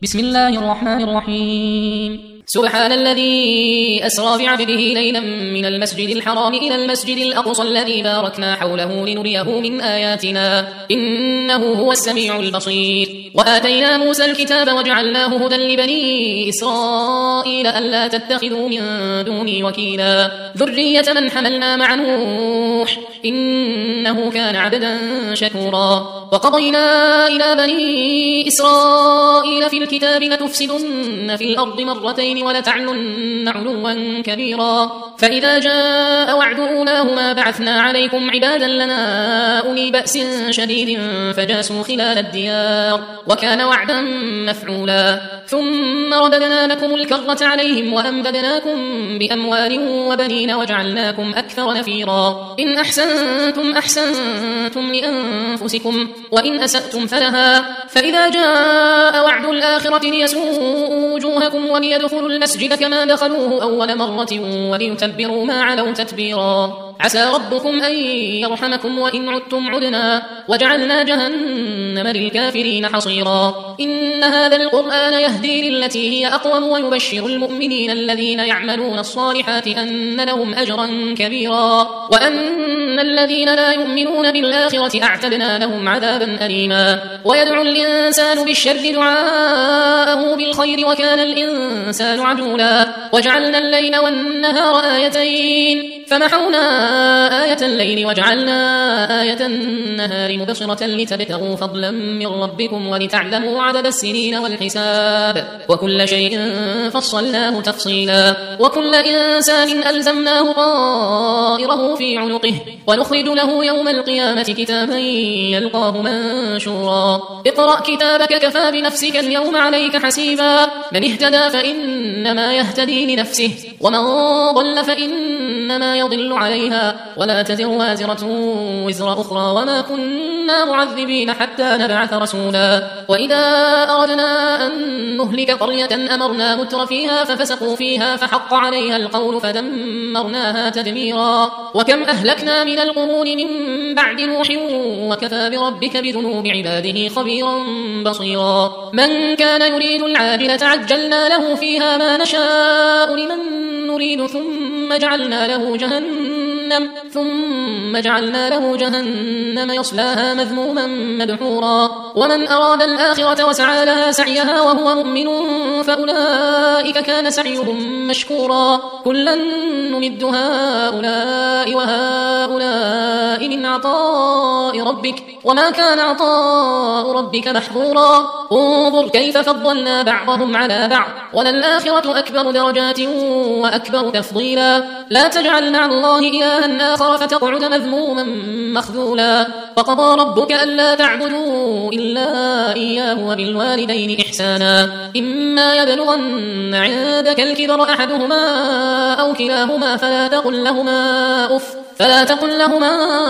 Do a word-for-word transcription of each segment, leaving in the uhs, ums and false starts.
بسم الله الرحمن الرحيم. سبحان الذي أسرى بعبده ليلا من المسجد الحرام إلى المسجد الأقصى الذي باركنا حوله لنريه من آياتنا إنه هو السميع البصير. وآتينا موسى الكتاب وجعلناه هدى لبني إسرائيل ألا تتخذوا من دوني وكيلا ذرية من حملنا مع نوح إنه كان عبدا شكورا. وقضينا إلى بني إسرائيل في الكتاب لتفسدن في الأرض مرتين ولتعلن علوا كبيرا فإذا جاء وعد أولاهما بعثنا عليكم عبادا لنا أولي بأس شديد فجاسوا خلال الديار وكان وعدا مفعولا. ثم رددنا لكم الكرة عليهم وأمددناكم بأموال وبنين وجعلناكم أكثر نفيرا. إن أحسنتم أحسنتم لأنفسكم وإن أسأتم فلها فإذا جاء وعد الآخرة ليسوءوا وجوهكم وليدخلوا المسجد كما دخلوه أول مرة وليتبروا ما علوا تتبيرا. عسى ربكم أن يرحمكم وإن عدتم عدنا وجعلنا جهنم للكافرين حصيرا. إن هذا القرآن يهدي للتي هي أقوم ويبشر المؤمنين الذين يعملون الصالحات أن لهم أجرا كبيرا وأن الذين لا يؤمنون بالآخرة أعتدنا لهم عذابا أليما. ويدعو الإنسان بالشر دعاءه بالخير وكان الإنسان عجولا. وجعلنا الليل والنهار آيتين فمحونا آية الليل وجعلنا آية النهار مبصرة لتبتغوا فضلا من ربكم ولتعلموا عدد السنين والحساب وكل شيء فصلناه تفصيلا. وكل إنسان ألزمناه طائره في عنقه ونخرج له يوم القيامة كتابا يلقاه منشورا. اقرأ كتابك كفى بنفسك اليوم عليك حسيبا. من اهتدى فإنما يهتدي لنفسه ومن ضل فإنما يضل عليها ولا تزر وازرة وزر أخرى وما كنا معذبين حتى نبعث رسولا. وإذا أردنا أن نهلك قرية أمرنا متر فيها ففسقوا فيها فحق عليها القول فدمرناها تدميرا. وكم أهلكنا من القرون من بعد نوح وكفى بربك بذنوب عباده خبيرا بصيرا. من كان يريد العاجلة عجلنا له فيها ما نشاء لمن نريد ثم جعلنا له جهنم ثم جعلنا له جهنم يصلاها مذموما مدحورا. ومن أراد الآخرة وسعى لها سعيها وهو مؤمن فأولئك كان سعيهم مشكورا. كلا نمد هؤلاء وهؤلاء من عطاء ربك وما كان عطاء ربك محظورا. انظر كيف فضلنا بعضهم على بعض وللآخرة أكبر درجات وأكبر تفضيلا. لا تجعل مع الله إلها آخر فتقعد مذموما مخذولا. وقضى ربك ألا تعبدوا إلا إياه وبالوالدين إحسانا. إما يبلغن عندك الكبر أحدهما أو كلاهما فلا تقل لهما أف فلا تقل لهما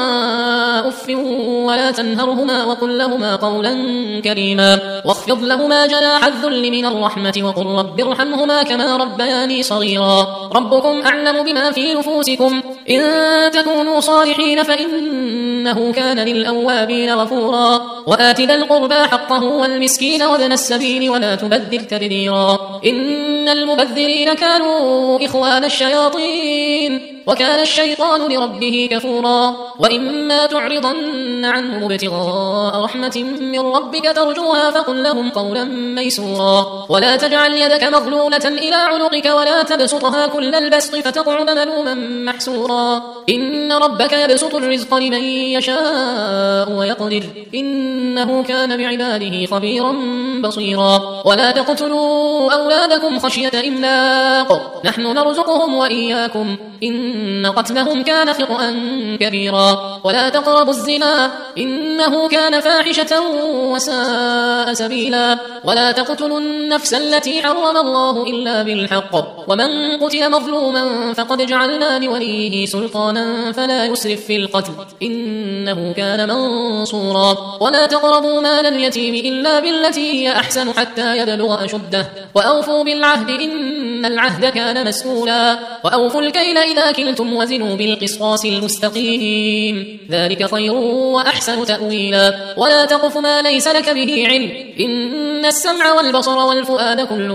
أف ولا تنهرهما وقل لهما قولا كريما واخفض لهما جناح الذل من الرحمة وقل رب ارحمهما كما ربياني صغيرا. ربكم أعلم بما في نفوسكم إن تكونوا صالحين فإنه كان للأوابين غفورا. وآت ذا القربى حقه والمسكين وابن السبيل ولا تبذر تبذيرا إن المبذرين كانوا إخوان الشياطين وكان الشيطان لربه كفورا. وإما تعرضن عنهم ابتغاء رحمة من ربك ترجوها فقل لهم قولا ميسورا. ولا تجعل يدك مغلولة إلى عنقك ولا تبسطها كل البسط فتقعد ملوما محسورا. إن ربك يبسط الرزق لمن يشاء ويقدر إنه كان بعباده خبيرا بصيرا. ولا تقتلوا أولادكم خشية إملاق نحن نرزقهم وإياكم إن قتلهم كان خطأ كبيرا. ولا تقربوا الزنا إنه كان فاحشة وساء سبيلا. ولا تقتلوا النفس التي حرم الله إلا بالحق ومن قتل مظلوما فقد جعلنا لوليه سلطانا فلا يسرف في القتل إنه كان منصورا. ولا تقربوا مال اليتيم إلا بالتي هي أحسن حتى يبلغ أشده وأوفوا بالعهد إن إن العهد كان مسؤولا وأوفوا الكيل إذا كلتم وزنوا بالقسطاس المستقيم ذلك خير وأحسن تأويلا ولا تقف ما ليس لك به علم إن السمع والبصر والفؤاد كل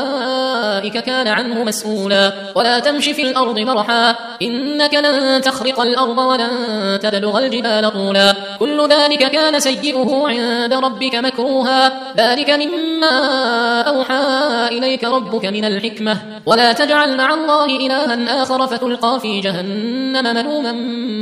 أولئك كان عنه مسؤولا ولا تمش في الأرض مرحا إنك لن تخرق الأرض ولن تبلغ الجبال طولا كل ذلك كان سيئه عند ربك مكروها ذلك مما أوحى إليك ربك من الحكمة ولا تجعل مع الله إلها آخر فتلقى في جهنم ملوما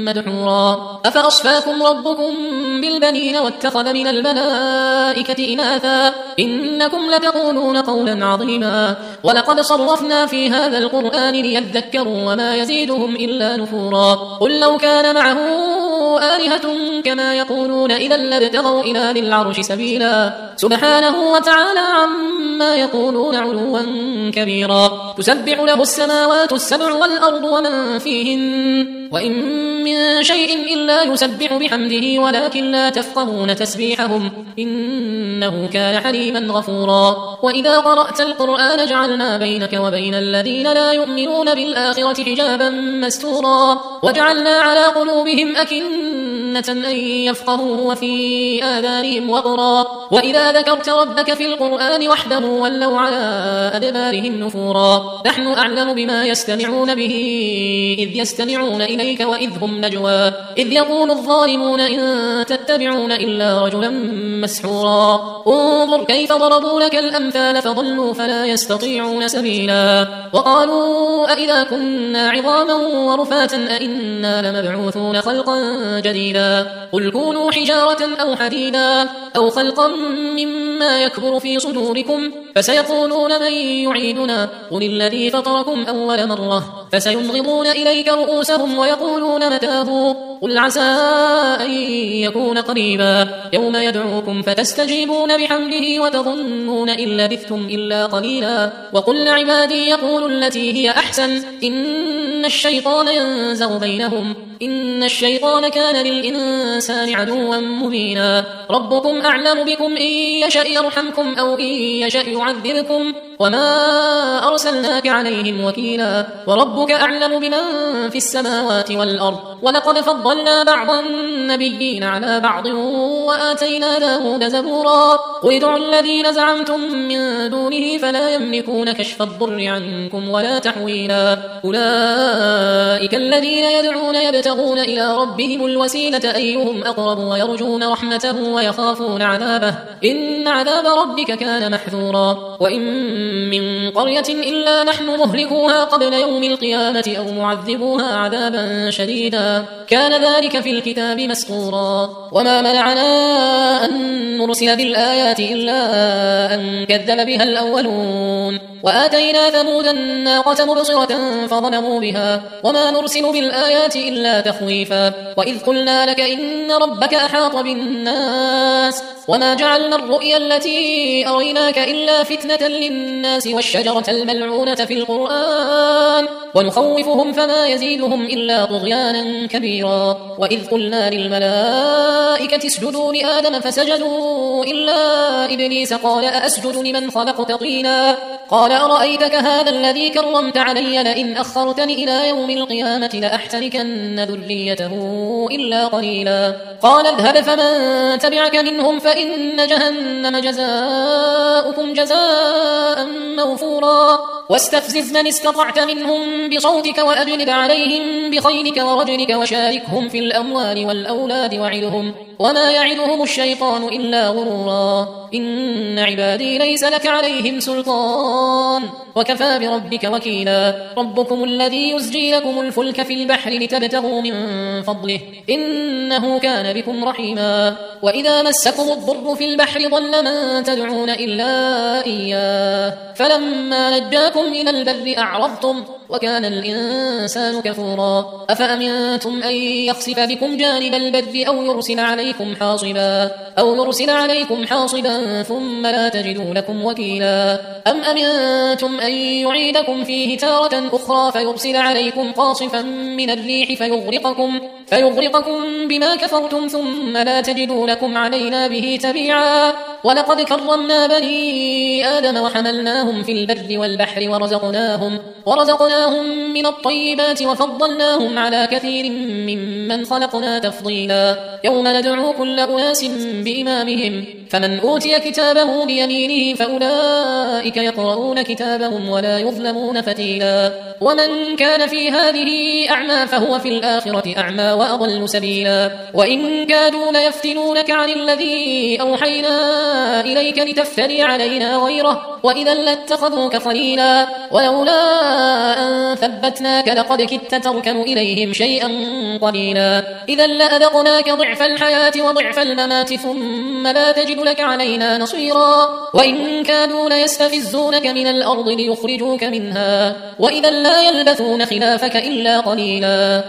مدحورا أفأصفاكم ربكم بالبنين واتخذ من الملائكة إناثا إنكم لتقولون قولا عظيما ولقد صرفنا في هذا القرآن ليذكروا وما يزيدهم إلا نفورا قل لو كان معه آلهة كما يقولون إذا لابتغوا إلى ذي العرش سبيلا سبحانه وتعالى عما يقولون علوا كبيرا تسبح له السماوات السبع والأرض ومن فيهن وإن من شيء إلا يسبح بحمده ولكن لا تفقهون تسبيحهم إنه كان حليما غفورا وإذا قرأت القرآن جعلنا بينك وبين الذين لا يؤمنون بالآخرة حجابا مستورا وجعلنا على قلوبهم أكنة أن يفقهوه وفي آذانهم وقرا وإذا ذكرت ربك في القرآن وحده ولوا على أدبارهم نفورا نحن أعلم بما يستمعون به إذ يستمعون إليك وإذ هم نجوى إذ يقول الظالمون إن تتبعون إلا رجلا مسحورا انظر كيف ضربوا لك الأمثال فضلوا فلا يستطيعون سبيلا وقالوا أئذا كنا عظاما ورفاتا أئنا لمبعوثون خلقا جديدا قل كونوا حجارة أو حديدا أو خلقا مما يكبر في صدوركم فسيقولون من يعيدنا قل الذي فطركم أول مرة فسينغضون إليك رؤوسهم ويقولون متاه قل عسى أن يكون قريبا يوم يدعوكم فتستجيبون بحمده وتظنون إن لبثتم إلا قليلا وقل لعبادي يقولوا التي هي أحسن إن الشيطان ينزغ بينهم إن الشيطان كان للإنسان عدوا مبينا ربكم أعلم بكم إن يشأ يرحمكم أو إن يشأ يعذبكم وما أرسلناك عليهم وكيلا وربك أعلم بمن في السماوات والأرض ولقد فضلنا بعض النبيين على بعض وآتينا داود زبورا قل ادعوا الذين زعمتم من دونه فلا يملكون كشف الضر عنكم ولا تحويلا أولئك الذين يدعون يبتغون إلى ربهم الوسيلة أيهم أقرب ويرجون رحمته ويخافون عذابه إن عذاب ربك كان محذورا وإن من قرية إلا نحن مهلكوها قبل يوم القيامة أو معذبوها عذابا شديدا كان ذلك في الكتاب مسطورا وما منعنا أن نرسل بالآيات إلا أن كذب بها الأولون وآتينا ثمود الناقة مبصرة فظلموا بها وما نرسل بالآيات إلا تخويفا وإذ قلنا لك إن ربك أحاط بالناس وما جعلنا الرؤيا التي أريناك إلا فتنة للناس والشجرة الملعونة في القرآن ونخوفهم فما يزيدهم إلا طغيانا كبيرا وإذ قلنا للملائكة اسجدوا لآدم فسجدوا إلا إبليس قال أأسجد لمن خلقت طينا قال أرأيتك هذا الذي كرمت علي لئن أخرتني إلى يوم القيامة لأحتركن ذريته إلا قليلا قال اذهب فمن تبعك منهم فإن جهنم جزاؤكم جزاء موفورا واستفزز من استطعت منهم بصوتك وأجلب عليهم بخيلك ورجلك وشاركهم في الأموال والأولاد وعدهم وما يعدهم الشيطان إلا غرورا إن عبادي ليس لك عليهم سلطان وكفى بربك وكيلا ربكم الذي يزجي لكم الفلك في البحر لتبتغوا من فضله إنه كان بكم رحيما وإذا مسكم الضر في البحر ضل من تدعون إلا إياه فلما نجاكم إلى البر أعرضتم وكان الإنسان كفورا أفأمنتم أن يخسف بكم جانب البر أو يرسل عليكم حاصبا أو يرسل عليكم حاصبا ثم لا تجدوا لكم وكيلا أم أمنتم أن يعيدكم فيه تارة أخرى فيرسل عليكم قاصفا من الريح فيغرقكم, فيغرقكم بما كفرتم ثم لا تجدوا لكم علينا به تبيعا ولقد كرمنا بني آدم وحملناهم في البر والبحر ورزقناهم, ورزقناهم من الطيبات وفضلناهم على كثير ممن خلقنا تفضيلا يوم ندعو كل أناس بإمامهم فمن أوتي كتابه بيمينه فأولئك يقرؤون كتابهم ولا يظلمون فتيلا ومن كان في هذه أعمى فهو في الآخرة أعمى وأضل سبيلا وإن كادوا ليفتنونك عن الذي أوحينا إليك لتفتري علينا غيره وإذا لاتخذوك خليلا ولولا أن ثبتناك لقد كدت تركن إليهم شيئا قليلا إذا لأذقناك ضعف الحياة وضعف الممات ثم لا تجد لك علينا نصيرا وإن كادوا ليستفزونك من الأرض ليخرجوك منها وإذا لا يلبثون خلافك إلا قليلا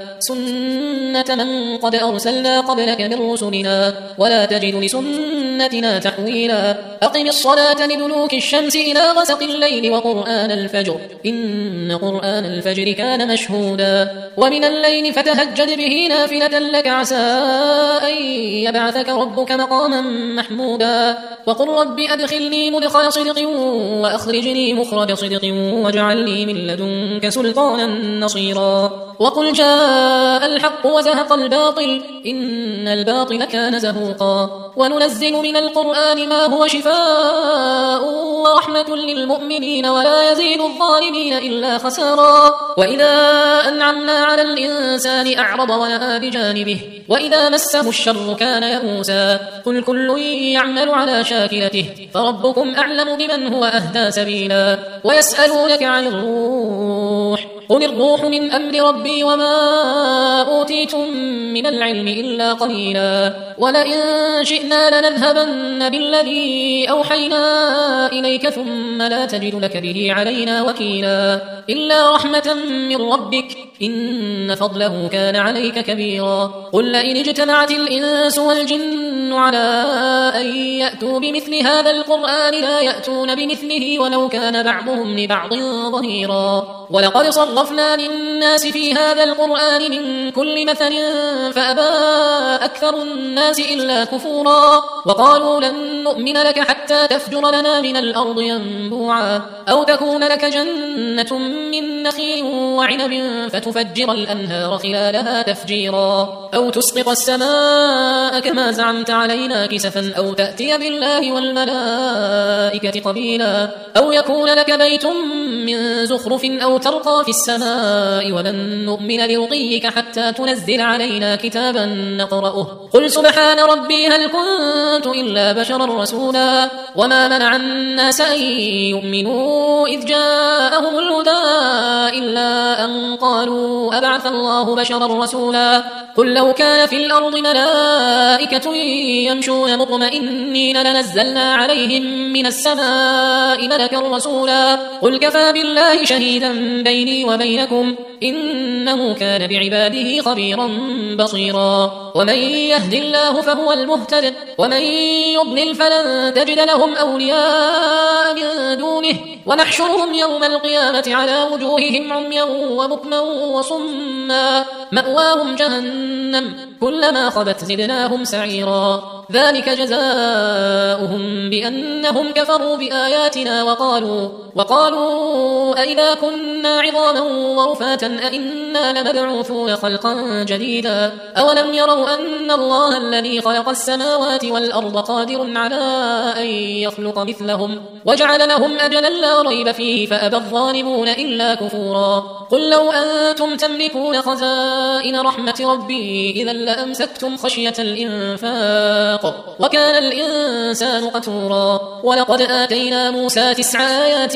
سنة من قد أرسلنا قبلك من رسلنا ولا تجد لسنتنا تحويلا أقم الصلاة لدلوك الشمس إلى غسق الليل وقرآن الفجر إن قرآن الفجر كان مشهودا ومن الليل فتهجد به نافلة لك عسى أن يبعثك ربك مقاما محمودا وقل رب أدخلني مدخل صدق وأخرجني مخرج صدق واجعل لي من لدنك سلطانا نصيرا وقل جاء الحق وزهق الباطل إن الباطل كان زهوقا وننزل من القرآن ما هو شفاء ورحمة للمؤمنين ولا يزيد الظالمين إلا خسارا وإذا أنعمنا على الإنسان أعرض ونأى بجانبه وإذا مسه الشر كان يئوسا قل كل يعمل على شاكلته فربكم أعلم بمن هو أهدى سبيلا ويسألونك عن الروح قل الروح من أمر ربي وما أوتيتم من العلم إلا قليلا ولئن شئنا لنذهبن بالذي أوحينا إليك ثم لا تجد لك به علينا وكيلا إلا رحمة من ربك إن فضله كان عليك كبيرا قل لئن اجتمعت الإنس والجن على أن يأتوا بمثل هذا القرآن لا يأتون بمثله ولو كان بعضهم لبعض ظهيرا ولقد صرفنا للناس في هذا القرآن من كل مثل فأبى أكثر الناس إلا كفورا وقالوا لن نؤمن لك حتى تفجر لنا من الأرض ينبوعا أو تكون لك جنة من نخيل وعنب فتفجر الأنهار خلالها تفجيرا أو تسقط السماء كما زعمت علينا كسفا أو تأتي بالله والملائكة قبيلا أو يكون لك بيت من زخرف أو ترقى في السماء ولن نؤمن لرقيك حتى تنزل علينا كتابا نقرأه قل سبحان ربي هل كنت إلا بشرا رسولا وما منع الناس أن يؤمنوا إذ جاءهم الهدى إلا أن قالوا أبعث الله بشرا رسولا قل لو كان في الأرض ملائكة يمشون مطمئنين لنزلنا عليهم من السماء ملكا رسولا قل كفى بالله شهيدا بيني وبينكم إنه كان بعباده خبيرا بصيرا ومن يهد الله فهو المهتد ومن يضلل فلن تجد لهم أولياء من دونه ونحشرهم يوم القيامة على وجوههم عميا وبكما وصما مأواهم جهنم كلما خبت زدناهم سعيرا ذلك جزاؤهم بأنهم كفروا بآياتنا وقالوا وقالوا أئذا كنا عظاما ورفاتا أئنا لمبعوثون خلقا جديدا أولم يروا أن الله الذي خلق السماوات والأرض قادر على أن يخلق مثلهم وجعل لهم أجلا لا ريب فيه فأبى الظالمون إلا كفورا قل لو أنتم تملكون خزائن رحمة ربي إذا لأمسكتم خشية الإنفاق وكان الإنسان قتورا ولقد آتينا موسى تسع آيات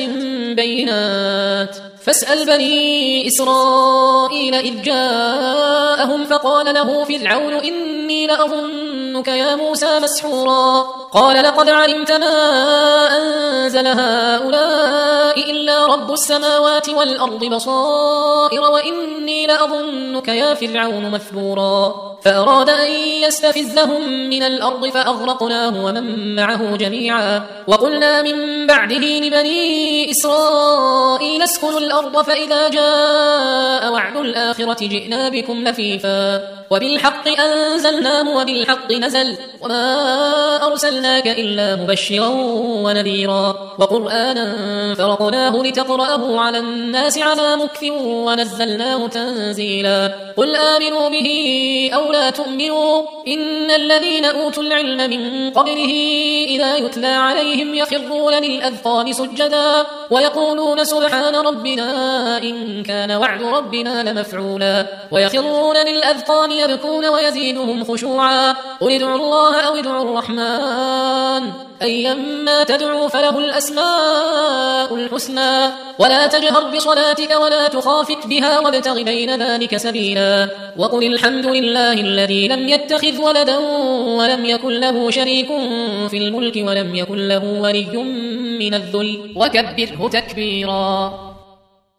بينات فاسأل بني إسرائيل إذ جاءهم فقال له فرعون إني لأظنك يا موسى مسحورا قال لقد علمت ما أنزل هؤلاء إلا رب السماوات والأرض بصائر وإني لأظنك يا فرعون مثبورا فأراد أن يستفزهم من الأرض فأغرقناه ومن معه جميعا وقلنا من بعده لبني إسرائيل اسكنوا الأرض فإذا جاء وعد الآخرة جئنا بكم لفيفا وبالحق أنزلناه وبالحق نزل وما أرسلناك إلا مبشرا ونذيرا وقرآنا فرقناه لتقرأه على الناس على مكث ونزلناه تنزيلا قل آمنوا به أو لا تؤمنوا إن الذين أوتوا العلم من قبله إذا يتلى عليهم يخرون للأذقان سجدا ويقولون سبحان ربنا إن كان وعد ربنا لمفعولا ويخرون للأذقان يبكون ويزيدهم خشوعا قل ادعوا الله أو ادعوا الرحمن أيما تدعوا فله الأسماء الحسنى ولا تجهر بصلاتك ولا تخافت بها وابتغ بين ذلك سبيلا وقل الحمد لله الذي لم يتخذ ولدا ولم يكن له شريك في الملك ولم يكن له ولي من الذل وكبره تكبيرا.